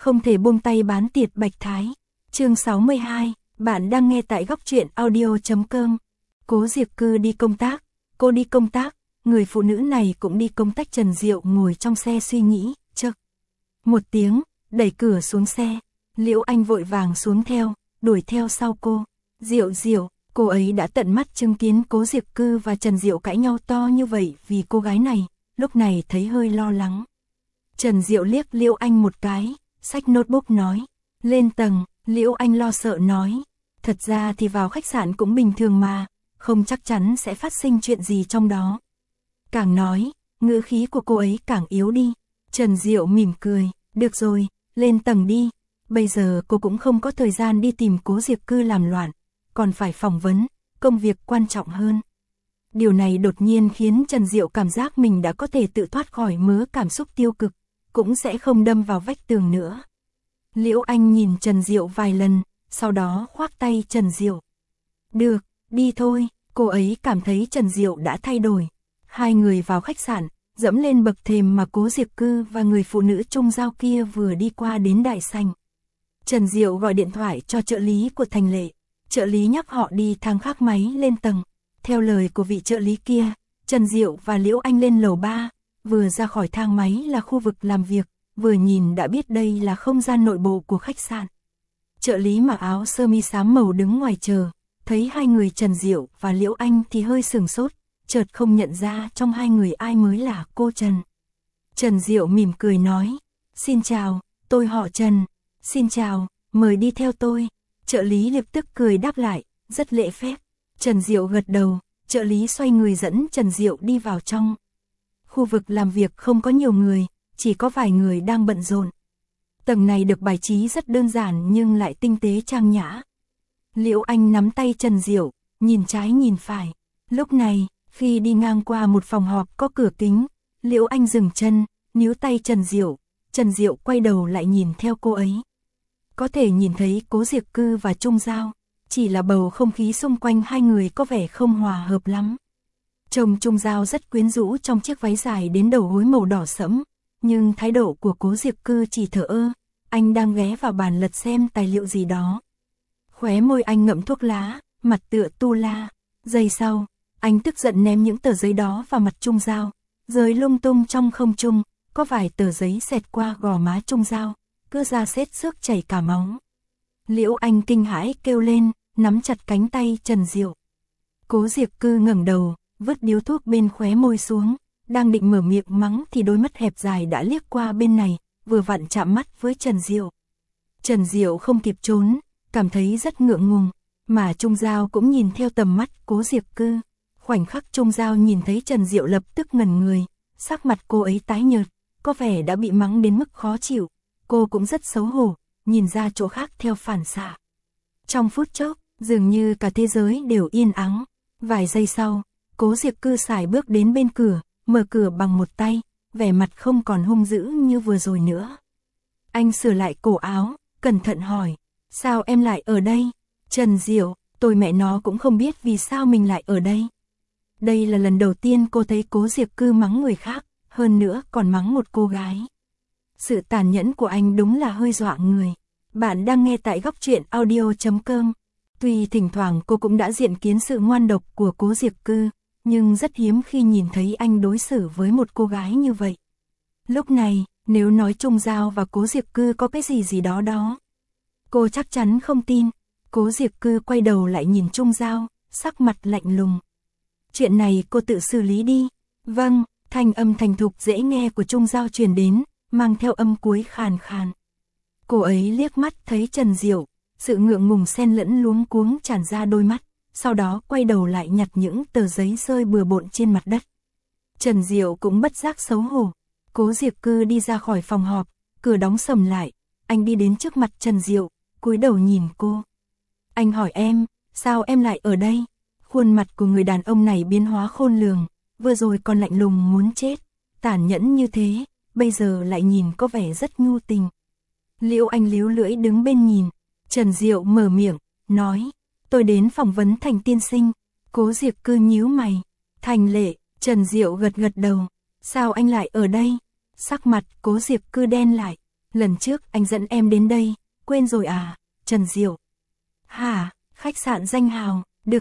Không thể buông tay bán tiệt Bạch Thái. Chương 62, bạn đang nghe tại góc truyện audio.com. Cố Diệp Cư đi công tác, cô đi công tác, người phụ nữ này cũng đi công tác. Trần Diệu ngồi trong xe suy nghĩ, chậc. Một tiếng, đẩy cửa xuống xe, Liễu Anh vội vàng xuống theo, đuổi theo sau cô. Diệu Diệu, cô ấy đã tận mắt chứng kiến Cố Diệp Cư và Trần Diệu cãi nhau to như vậy vì cô gái này, lúc này thấy hơi lo lắng. Trần Diệu liếc Liễu Anh một cái, xách notebook nói, lên tầng. Liễu Anh lo sợ nói, thật ra thì vào khách sạn cũng bình thường mà, không chắc chắn sẽ phát sinh chuyện gì trong đó. Càng nói, ngữ khí của cô ấy càng yếu đi. Trần Diệu mỉm cười, được rồi, lên tầng đi. Bây giờ cô cũng không có thời gian đi tìm Cố Diệp Cư làm loạn, còn phải phỏng vấn, công việc quan trọng hơn. Điều này đột nhiên khiến Trần Diệu cảm giác mình đã có thể tự thoát khỏi mớ cảm xúc tiêu cực, cũng sẽ không đâm vào vách tường nữa. Liễu Anh nhìn Trần Diệu vài lần, sau đó khoác tay Trần Diệu. Được, đi thôi. Cô ấy cảm thấy Trần Diệu đã thay đổi. Hai người vào khách sạn, dẫm lên bậc thềm mà Cố Diệp Cư và người phụ nữ trung giao kia vừa đi qua đến đại sảnh. Trần Diệu gọi điện thoại cho trợ lý của Thành Lệ. Trợ lý nhắc họ đi thang khác máy lên tầng. Theo lời của vị trợ lý kia, Trần Diệu và Liễu Anh lên lầu 3, vừa ra khỏi thang máy là khu vực làm việc. Vừa nhìn đã biết đây là không gian nội bộ của khách sạn. Trợ lý mặc áo sơ mi xám màu đứng ngoài chờ, thấy hai người Trần Diệu và Liễu Anh thì hơi sửng sốt, chợt không nhận ra trong hai người ai mới là cô Trần. Trần Diệu mỉm cười nói, xin chào, tôi họ Trần, xin chào, mời đi theo tôi. Trợ lý lập tức cười đáp lại, rất lễ phép. Trần Diệu gật đầu, trợ lý xoay người dẫn Trần Diệu đi vào trong. Khu vực làm việc không có nhiều người, chỉ có vài người đang bận rộn. Tầng này được bài trí rất đơn giản nhưng lại tinh tế trang nhã. Liễu Anh nắm tay Trần Diệu, nhìn trái nhìn phải. Lúc này, khi đi ngang qua một phòng họp có cửa kính, Liễu Anh dừng chân, níu tay Trần Diệu. Trần Diệu quay đầu lại nhìn theo cô ấy. Có thể nhìn thấy Cố Diệp Cư và Trung Giao, chỉ là bầu không khí xung quanh hai người có vẻ không hòa hợp lắm. Trông Trung Giao rất quyến rũ trong chiếc váy dài đến đầu gối màu đỏ sẫm. Nhưng thái độ của Cố Diệp Cư chỉ thờ ơ, anh đang ghé vào bàn lật xem tài liệu gì đó. Khóe môi anh ngậm thuốc lá, mặt tựa tu la. Giây sau, anh tức giận ném những tờ giấy đó vào mặt Trung Giao, rơi lung tung trong không trung, có vài tờ giấy xẹt qua gò má Trung Giao, cứ ra xết xước chảy cả máu. Liễu Anh kinh hãi kêu lên, nắm chặt cánh tay Trần Diệu. Cố Diệp Cư ngẩng đầu, vứt điếu thuốc bên khóe môi xuống. Đang định mở miệng mắng thì đôi mắt hẹp dài đã liếc qua bên này, vừa vặn chạm mắt với Trần Diệu. Trần Diệu không kịp trốn, cảm thấy rất ngượng ngùng, mà Trung Giao cũng nhìn theo tầm mắt Cố Diệp Cư. Khoảnh khắc Trung Giao nhìn thấy Trần Diệu lập tức ngẩn người, sắc mặt cô ấy tái nhợt, có vẻ đã bị mắng đến mức khó chịu. Cô cũng rất xấu hổ, nhìn ra chỗ khác theo phản xạ. Trong phút chốc, dường như cả thế giới đều yên ắng. Vài giây sau, Cố Diệp Cư sải bước đến bên cửa, mở cửa bằng một tay, vẻ mặt không còn hung dữ như vừa rồi nữa. Anh sửa lại cổ áo, cẩn thận hỏi, sao em lại ở đây? Trần Diệu, tôi mẹ nó cũng không biết vì sao mình lại ở đây. Đây là lần đầu tiên cô thấy Cố Diệp Cư mắng người khác, hơn nữa còn mắng một cô gái. Sự tàn nhẫn của anh đúng là hơi dọa người. Bạn đang nghe tại góc truyện audio.com. Tuy thỉnh thoảng cô cũng đã diện kiến sự ngoan độc của Cố Diệp Cư, nhưng rất hiếm khi nhìn thấy anh đối xử với một cô gái như vậy. Lúc này, nếu nói Trung Giao và Cố Diệp Cư có cái gì đó, cô chắc chắn không tin. Cố Diệp Cư quay đầu lại nhìn Trung Giao, sắc mặt lạnh lùng. Chuyện này cô tự xử lý đi. Vâng, thanh âm thành thục dễ nghe của Trung Giao truyền đến, mang theo âm cuối khàn khàn. Cô ấy liếc mắt thấy Trần Diệu, sự ngượng ngùng xen lẫn luống cuống tràn ra đôi mắt. Sau đó quay đầu lại nhặt những tờ giấy rơi bừa bộn trên mặt đất. Trần Diệu cũng bất giác xấu hổ. Cố Diệp Cư đi ra khỏi phòng họp, cửa đóng sầm lại. Anh đi đến trước mặt Trần Diệu, cúi đầu nhìn cô. Anh hỏi em, sao em lại ở đây? Khuôn mặt của người đàn ông này biến hóa khôn lường, vừa rồi còn lạnh lùng muốn chết, tàn nhẫn như thế, bây giờ lại nhìn có vẻ rất nhu tình. Liễu Anh líu lưỡi đứng bên nhìn. Trần Diệu mở miệng, nói, tôi đến phỏng vấn Thành tiên sinh. Cố Diệp Cư nhíu mày. Thành Lệ. Trần Diệu gật gật đầu. Sao anh lại ở đây? Sắc mặt Cố Diệp Cư đen lại. Lần trước anh dẫn em đến đây, quên rồi à, Trần Diệu. Hả, khách sạn danh hào,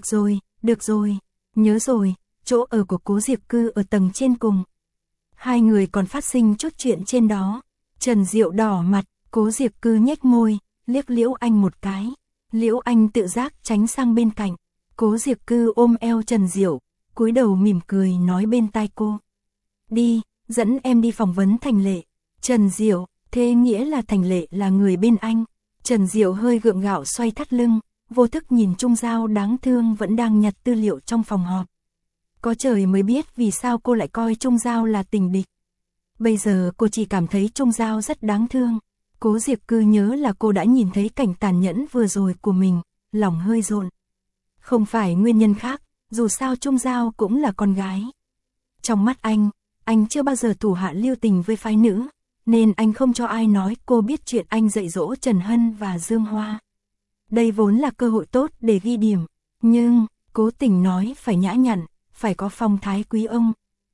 được rồi, nhớ rồi, chỗ ở của Cố Diệp Cư ở tầng trên cùng. Hai người còn phát sinh chút chuyện trên đó. Trần Diệu đỏ mặt, Cố Diệp Cư nhếch môi, liếc Liễu Anh một cái. Liễu Anh tự giác tránh sang bên cạnh. Cố Diệp Cư ôm eo Trần Diệu, cúi đầu mỉm cười nói bên tai cô. Đi, dẫn em đi phỏng vấn Thành Lệ. Trần Diệu, thế nghĩa là Thành Lệ là người bên anh. Trần Diệu hơi gượng gạo xoay thắt lưng, vô thức nhìn Trung Giao đáng thương vẫn đang nhặt tư liệu trong phòng họp. Có trời mới biết vì sao cô lại coi Trung Giao là tình địch. Bây giờ cô chỉ cảm thấy Trung Giao rất đáng thương. Cố Diệp Cư nhớ là cô đã nhìn thấy cảnh tàn nhẫn vừa rồi của mình, lòng hơi rộn. Không phải nguyên nhân khác, dù sao Trung Giao cũng là con gái. Trong mắt anh chưa bao giờ thủ hạ lưu tình với phái nữ, nên anh không cho ai nói cô biết chuyện anh dạy dỗ Trần Hân và Dương Hoa. Đây vốn là cơ hội tốt để ghi điểm, nhưng cố tình nói phải nhã nhặn, phải có phong thái quý ông.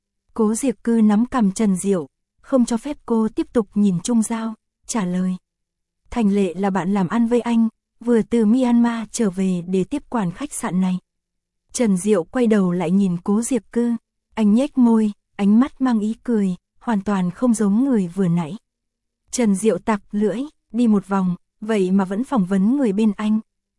Cố Diệp Cư nắm cằm Trần Diệu, không cho phép cô tiếp tục nhìn Trung Giao, trả lời. Thành Lệ là bạn làm ăn với anh, vừa từ Myanmar trở về để tiếp quản khách sạn này. Trần Diệu quay đầu lại nhìn Cố Diệp Cư, anh nhếch môi, ánh mắt mang ý cười, hoàn toàn không giống người vừa nãy. Trần Diệu tặc lưỡi, đi một vòng, vậy mà vẫn phỏng vấn người bên anh.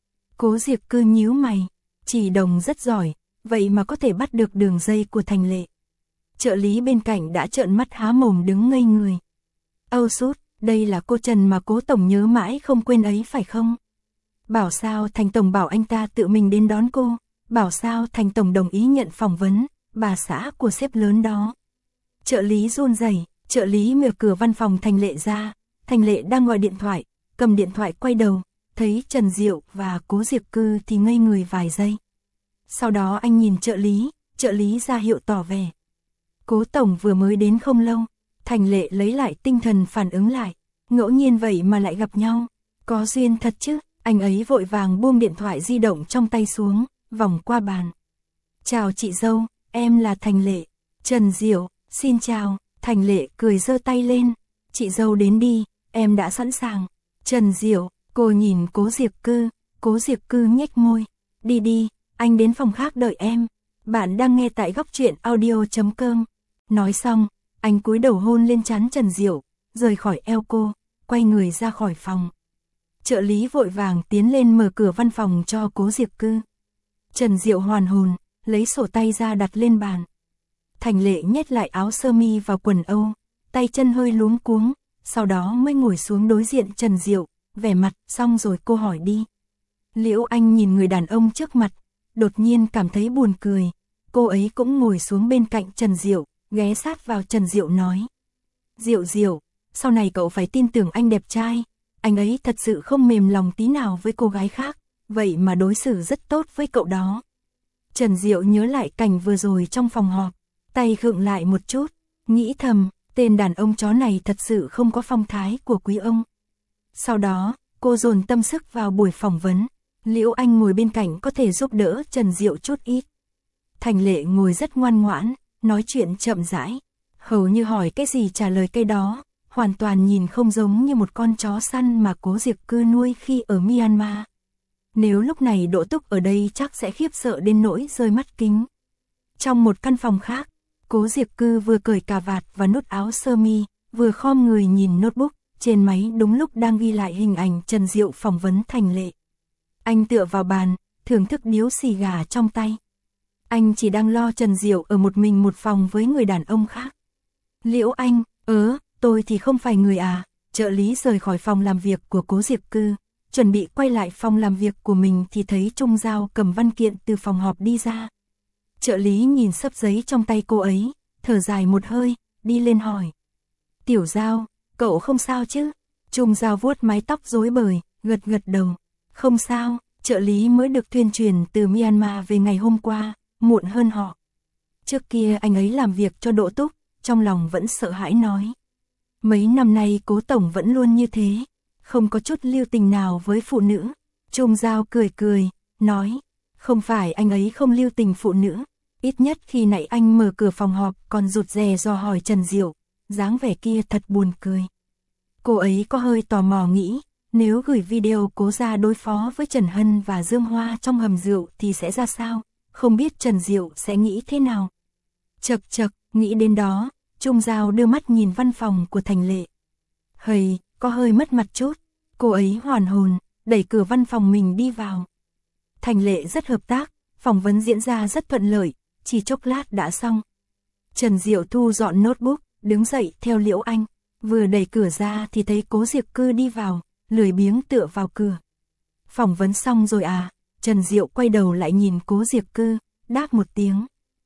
Cố Diệp Cư nhíu mày, chỉ đồng rất giỏi, vậy mà có thể bắt được đường dây của Thành Lệ. Trợ lý bên cạnh đã trợn mắt há mồm đứng ngây người. Âu sút, đây là cô Trần mà Cố Tổng nhớ mãi không quên ấy phải không? Bảo sao Thành Tổng bảo anh ta tự mình đến đón cô, bảo sao Thành Tổng đồng ý nhận phỏng vấn, bà xã của sếp lớn đó. Trợ lý run rẩy, trợ lý mở cửa văn phòng Thành Lệ ra, Thành Lệ đang gọi điện thoại, cầm điện thoại quay đầu, thấy Trần Diệu và Cố Diệp Cư thì ngây người vài giây. Sau đó anh nhìn trợ lý ra hiệu tỏ vẻ. Cố Tổng vừa mới đến không lâu, Thành Lệ lấy lại tinh thần phản ứng lại, ngẫu nhiên vậy mà lại gặp nhau, có duyên thật chứ, anh ấy vội vàng buông điện thoại di động trong tay xuống, vòng qua bàn. Chào chị dâu, em là Thành Lệ. Trần Diệu, xin chào, Thành Lệ cười giơ tay lên, chị dâu đến đi, em đã sẵn sàng. Trần Diệu, cô nhìn Cố Diệp Cư nhếch môi, đi đi, anh đến phòng khác đợi em. Bạn đang nghe tại góc truyện audio.com. Nói xong, anh cúi đầu hôn lên trán Trần Diệu, rời khỏi eo cô, quay người ra khỏi phòng. Trợ lý vội vàng tiến lên mở cửa văn phòng cho Cố Diệp Cư. Trần Diệu hoàn hồn, lấy sổ tay ra đặt lên bàn. Thành Lệ nhét lại áo sơ mi vào quần Âu, tay chân hơi luống cuống, sau đó mới ngồi xuống đối diện Trần Diệu, vẻ mặt, xong rồi cô hỏi đi. Liễu Anh nhìn người đàn ông trước mặt, đột nhiên cảm thấy buồn cười, cô ấy cũng ngồi xuống bên cạnh Trần Diệu, ghé sát vào Trần Diệu nói. Diệu, sau này cậu phải tin tưởng anh đẹp trai, anh ấy thật sự không mềm lòng tí nào với cô gái khác, vậy mà đối xử rất tốt với cậu đó. Trần Diệu nhớ lại cảnh vừa rồi trong phòng họp, tay khựng lại một chút, nghĩ thầm, tên đàn ông chó này thật sự không có phong thái của quý ông. Sau đó, cô dồn tâm sức vào buổi phỏng vấn, Liễu Anh ngồi bên cạnh có thể giúp đỡ Trần Diệu chút ít. Thành Lệ ngồi rất ngoan ngoãn, nói chuyện chậm rãi, hầu như hỏi cái gì trả lời cái đó, hoàn toàn nhìn không giống như một con chó săn mà Cố Diệp Cư nuôi khi ở Myanmar. Nếu lúc này Đỗ Túc ở đây chắc sẽ khiếp sợ đến nỗi rơi mắt kính. Trong một căn phòng khác, Cố Diệp Cư vừa cởi cà vạt và nút áo sơ mi, vừa khom người nhìn notebook, trên máy đúng lúc đang ghi lại hình ảnh Trần Diệu phỏng vấn Thành Lệ. Anh tựa vào bàn, thưởng thức điếu xì gà trong tay. Anh chỉ đang lo Trần Diệu ở một mình một phòng với người đàn ông khác. Liễu Anh, tôi thì không phải người à, trợ lý rời khỏi phòng làm việc của Cố Diệp Cư, chuẩn bị quay lại phòng làm việc của mình thì thấy Trung Giao cầm văn kiện từ phòng họp đi ra. Trợ lý nhìn xấp giấy trong tay cô ấy, thở dài một hơi, đi lên hỏi. Tiểu Giao, cậu không sao chứ? Trung Giao vuốt mái tóc rối bời, gật đầu. Không sao, trợ lý mới được thuyên truyền từ Myanmar về ngày hôm qua, muộn hơn họ. Trước kia anh ấy làm việc cho Đỗ Túc, trong lòng vẫn sợ hãi nói. Mấy năm nay Cố Tổng vẫn luôn như thế, không có chút lưu tình nào với phụ nữ. Trung Giao cười, nói, không phải anh ấy không lưu tình phụ nữ, ít nhất khi nãy anh mở cửa phòng họp còn rụt rè dò hỏi Trần Diệu, dáng vẻ kia thật buồn cười. Cô ấy có hơi tò mò nghĩ, nếu gửi video Cố ra đối phó với Trần Hân và Dương Hoa trong hầm rượu thì sẽ ra sao, không biết Trần Diệu sẽ nghĩ thế nào. Chậc chậc, nghĩ đến đó, Trung Giao đưa mắt nhìn văn phòng của Thành Lệ. Hầy, có hơi mất mặt chút, cô ấy hoàn hồn, đẩy cửa văn phòng mình đi vào. Thành Lệ rất hợp tác, phỏng vấn diễn ra rất thuận lợi, chỉ chốc lát đã xong. Trần Diệu thu dọn notebook, đứng dậy theo Liễu Anh, vừa đẩy cửa ra thì thấy Cố Diệp Cư đi vào, lười biếng tựa vào cửa. Phỏng vấn xong rồi à? Trần Diệu quay đầu lại nhìn Cố Diệp Cư, đáp một tiếng.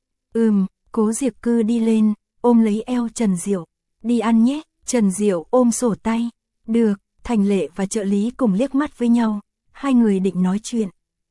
Cố Diệp Cư đi lên, ôm lấy eo Trần Diệu. Đi ăn nhé, Trần Diệu ôm sổ tay. Được, Thành Lệ và trợ lý cùng liếc mắt với nhau, hai người định nói chuyện.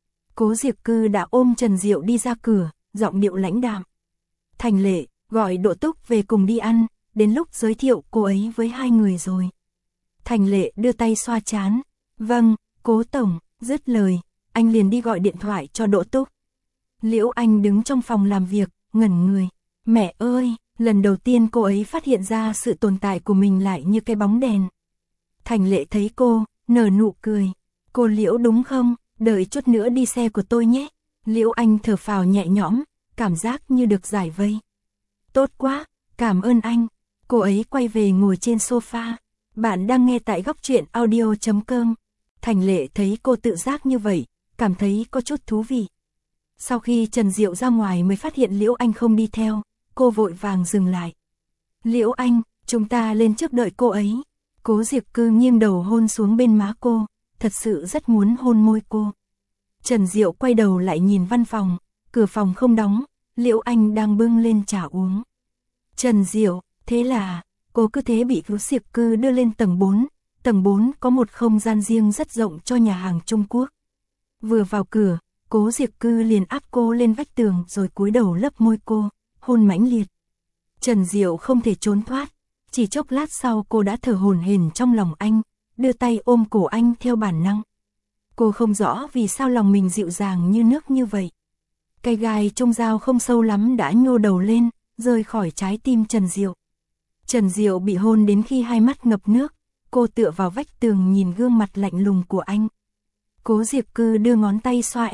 Cố Diệp Cư đã ôm Trần Diệu đi ra cửa, giọng điệu lãnh đạm. Thành Lệ, gọi Độ Túc về cùng đi ăn, đến lúc giới thiệu cô ấy với hai người rồi. Thành Lệ đưa tay xoa trán. Vâng, Cố Tổng, dứt lời, anh liền đi gọi điện thoại cho Độ Túc. Liễu Anh đứng trong phòng làm việc, ngẩn người. Mẹ ơi, lần đầu tiên cô ấy phát hiện ra sự tồn tại của mình lại như cái bóng đèn. Thành Lệ thấy cô, nở nụ cười. Cô Liễu đúng không? Đợi chút nữa đi xe của tôi nhé. Liễu Anh thở phào nhẹ nhõm, cảm giác như được giải vây. Tốt quá, cảm ơn anh. Cô ấy quay về ngồi trên sofa. Bạn đang nghe tại Góc Truyện Audio.com. Thành Lệ thấy cô tự giác như vậy, cảm thấy có chút thú vị. Sau khi Trần Diệu ra ngoài mới phát hiện Liễu Anh không đi theo, cô vội vàng dừng lại. Liễu Anh, chúng ta lên trước đợi cô ấy. Cố Diệp Cư nghiêng đầu hôn xuống bên má cô, thật sự rất muốn hôn môi cô. Trần Diệu quay đầu lại nhìn văn phòng, cửa phòng không đóng, Liễu Anh đang bưng lên trà uống. Trần Diệu, thế là, cô cứ thế bị Cố Diệp Cư đưa lên tầng 4, tầng 4 có một không gian riêng rất rộng cho nhà hàng Trung Quốc. Vừa vào cửa, Cố Diệp Cư liền áp cô lên vách tường rồi cúi đầu lấp môi cô, hôn mãnh liệt. Trần Diệu không thể trốn thoát, chỉ chốc lát sau cô đã thở hổn hển trong lòng anh, đưa tay ôm cổ anh theo bản năng. Cô không rõ vì sao lòng mình dịu dàng như nước như vậy. Cây gai trong dao không sâu lắm đã nhô đầu lên, rơi khỏi trái tim Trần Diệu. Trần Diệu bị hôn đến khi hai mắt ngập nước, cô tựa vào vách tường nhìn gương mặt lạnh lùng của anh. Cố Diệp Cư đưa ngón tay xoa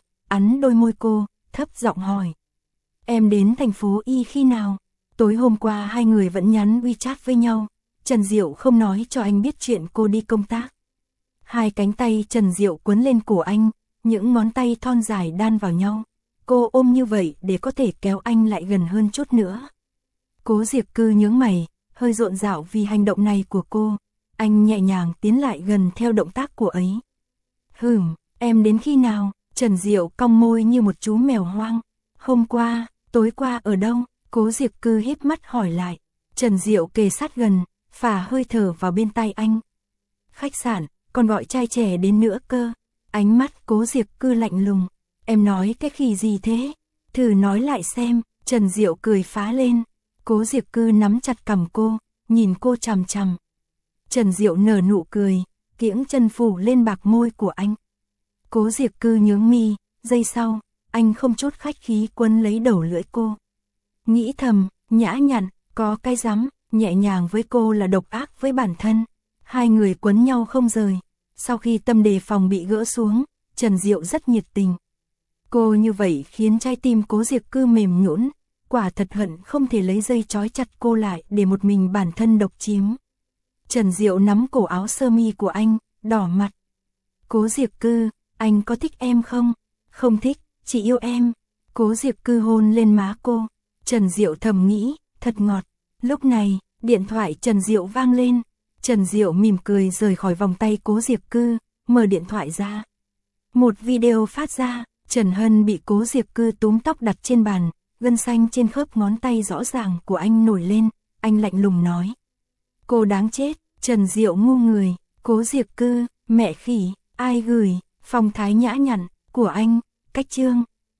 ấn đôi môi cô, thấp giọng hỏi. Em đến thành phố Y khi nào? Tối hôm qua hai người vẫn nhắn WeChat với nhau, Trần Diệu không nói cho anh biết chuyện cô đi công tác. Hai cánh tay Trần Diệu quấn lên cổ anh, những ngón tay thon dài đan vào nhau. Cô ôm như vậy để có thể kéo anh lại gần hơn chút nữa. Cố Diệp Cư nhướng mày, hơi rộn rạo vì hành động này của cô. Anh nhẹ nhàng tiến lại gần theo động tác của ấy. Em đến khi nào? Trần Diệu cong môi như một chú mèo hoang. Hôm qua, tối qua ở đâu? Cố Diệp Cư híp mắt hỏi lại. Trần Diệu kề sát gần, phả hơi thở vào bên tai anh. Khách sạn, còn gọi trai trẻ đến nữa cơ. Ánh mắt Cố Diệp Cư lạnh lùng. Em nói cái khỉ gì thế? Thử nói lại xem. Trần Diệu cười phá lên. Cố Diệp Cư nắm chặt cằm cô, nhìn cô chằm chằm. Trần Diệu nở nụ cười, kiễng chân phủ lên bạc môi của anh. Cố Diệp Cư nhướng mi, giây sau, anh không chút khách khí quấn lấy đầu lưỡi cô. Nghĩ thầm, nhã nhặn, có cái rắm, nhẹ nhàng với cô là độc ác với bản thân. Hai người quấn nhau không rời. Sau khi tâm đề phòng bị gỡ xuống, Trần Diệu rất nhiệt tình. Cô như vậy khiến trái tim Cố Diệp Cư mềm nhũn, quả thật hận không thể lấy dây trói chặt cô lại để một mình bản thân độc chiếm. Trần Diệu nắm cổ áo sơ mi của anh, đỏ mặt. Cố Diệp Cư, anh có thích em không? Không thích, chỉ yêu em. Cố Diệp Cư hôn lên má cô. Trần Diệu thầm nghĩ, thật ngọt. Lúc này, điện thoại Trần Diệu vang lên. Trần Diệu mỉm cười rời khỏi vòng tay Cố Diệp Cư, mở điện thoại ra. Một video phát ra, Trần Hân bị Cố Diệp Cư túm tóc đặt trên bàn, gân xanh trên khớp ngón tay rõ ràng của anh nổi lên, anh lạnh lùng nói. Cô đáng chết. Trần Diệu ngu người. Cố Diệp Cư, mẹ khỉ, ai gửi? Phong thái nhã nhặn của anh. Cách chương